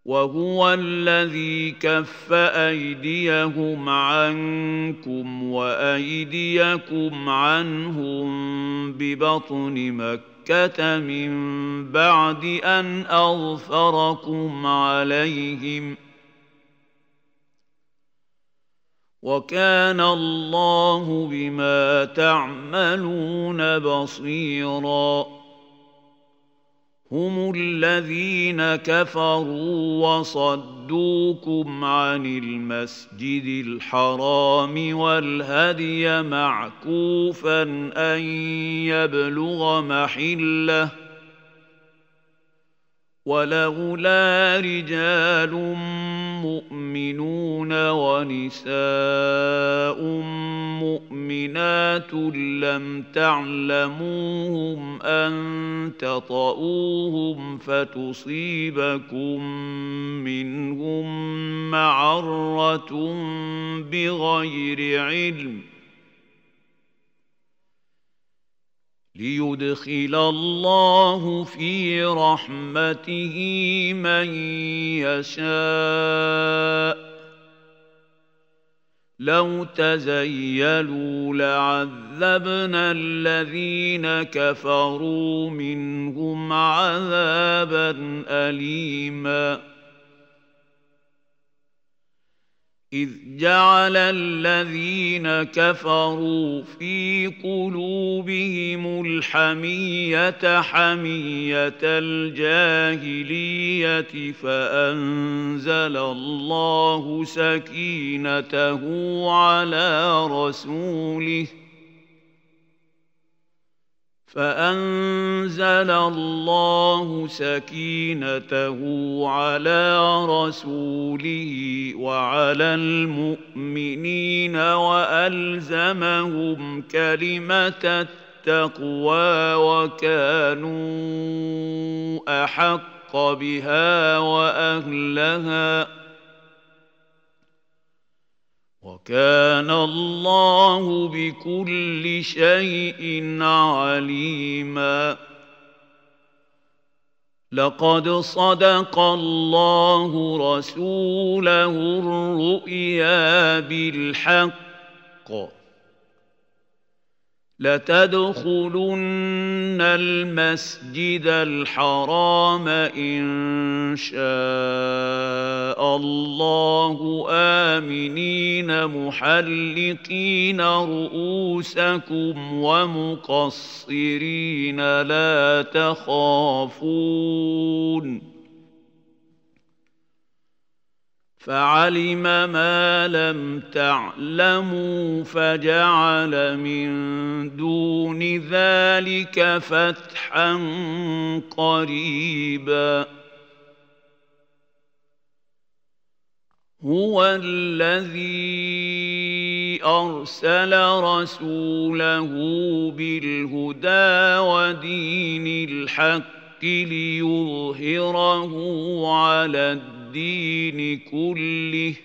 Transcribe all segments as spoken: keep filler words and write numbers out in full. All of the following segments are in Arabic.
وهو الذي كف أيديهم عنكم وأيديكم عنهم ببطن مكة من بعد أن أظفركم عليهم وكان الله بما تعملون بصيراً هم الذين كفروا وصدوكم عن المسجد الحرام والهدي معكوفا أن يبلغ محله ولولا رجال مؤمنون ونساء مؤمنات لم تعلموهم أن تطؤوهم فتصيبكم منهم معرة بغير علم ليدخل الله في رحمته من يشاء لو تزيلوا لعذبنا الذين كفروا منهم عذابا أليما إذ جعل الذين كفروا في قلوبهم الحمية حمية الجاهلية فأنزل الله سكينته على رسوله فأنزل الله سكينته على رسوله وعلى المؤمنين وألزمهم كلمة التقوى وكانوا أحق بها وأهلها وكان الله بكل شيء عليما لقد صدق الله رسوله الرؤيا بالحق لتدخلن المسجد الحرام إن شاء الله آمنين محلقين رؤوسكم ومقصرين لا تخافون فعلم ما لم تعلموا فجعل من دون ذلك فتحا قريبا هو الذي أرسل رسوله بالهدى ودين الحق ليظهره على الدين الدين كله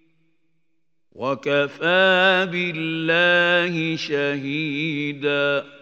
وكفى بالله شهيدا